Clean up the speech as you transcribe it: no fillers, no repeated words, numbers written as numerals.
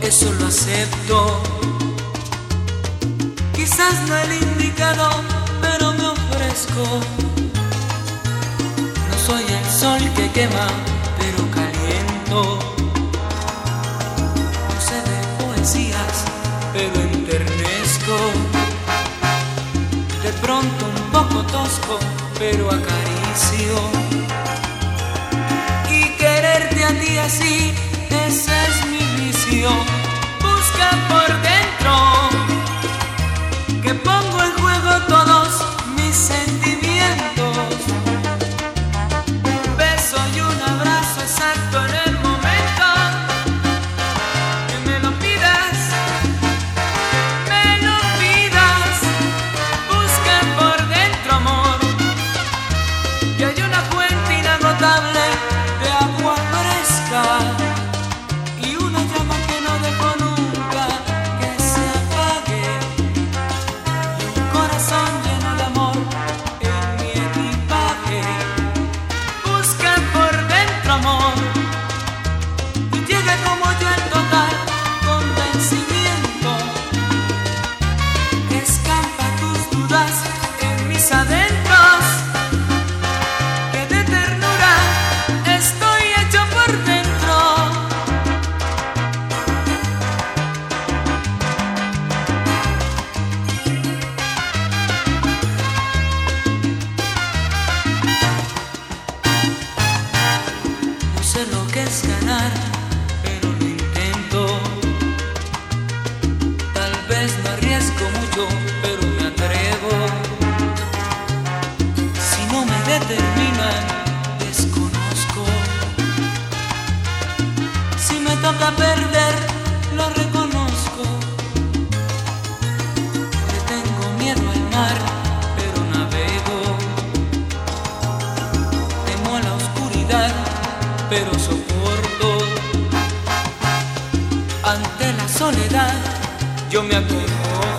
eso lo acepto. Quizás no el indicado, pero me ofrezco. No soy el sol que quema, pero caliento. No sé de poesías, pero enternezco. De pronto un poco tosco, pero acaricio. Y quererte a ti así, ese es mi vicio. Busca por dentro, que pongo en juego todos mis sentimientos. Un beso y un abrazo exacto en el momento que me lo pidas, me lo pidas. Busca por dentro, amor, que hay una fuente inagotable de agua fresca y una llama que no dejo nunca que se apague, y un corazón lleno de amor en mi equipaje. Busca por dentro, amor, y llega como yo en total convencimiento. Escampa tus dudas en mis adentros, que de ternura estoy hecho por dentro. No sé lo que es ganar, pero lo intento. Tal vez no arriesgo mucho, pero me atrevo. Si no me determinan, desconozco. Si me toca perder, lo reconozco. Le tengo miedo al mar, pero navego. Temo a la oscuridad, pero soporto. Ante la soledad, yo me acomodo.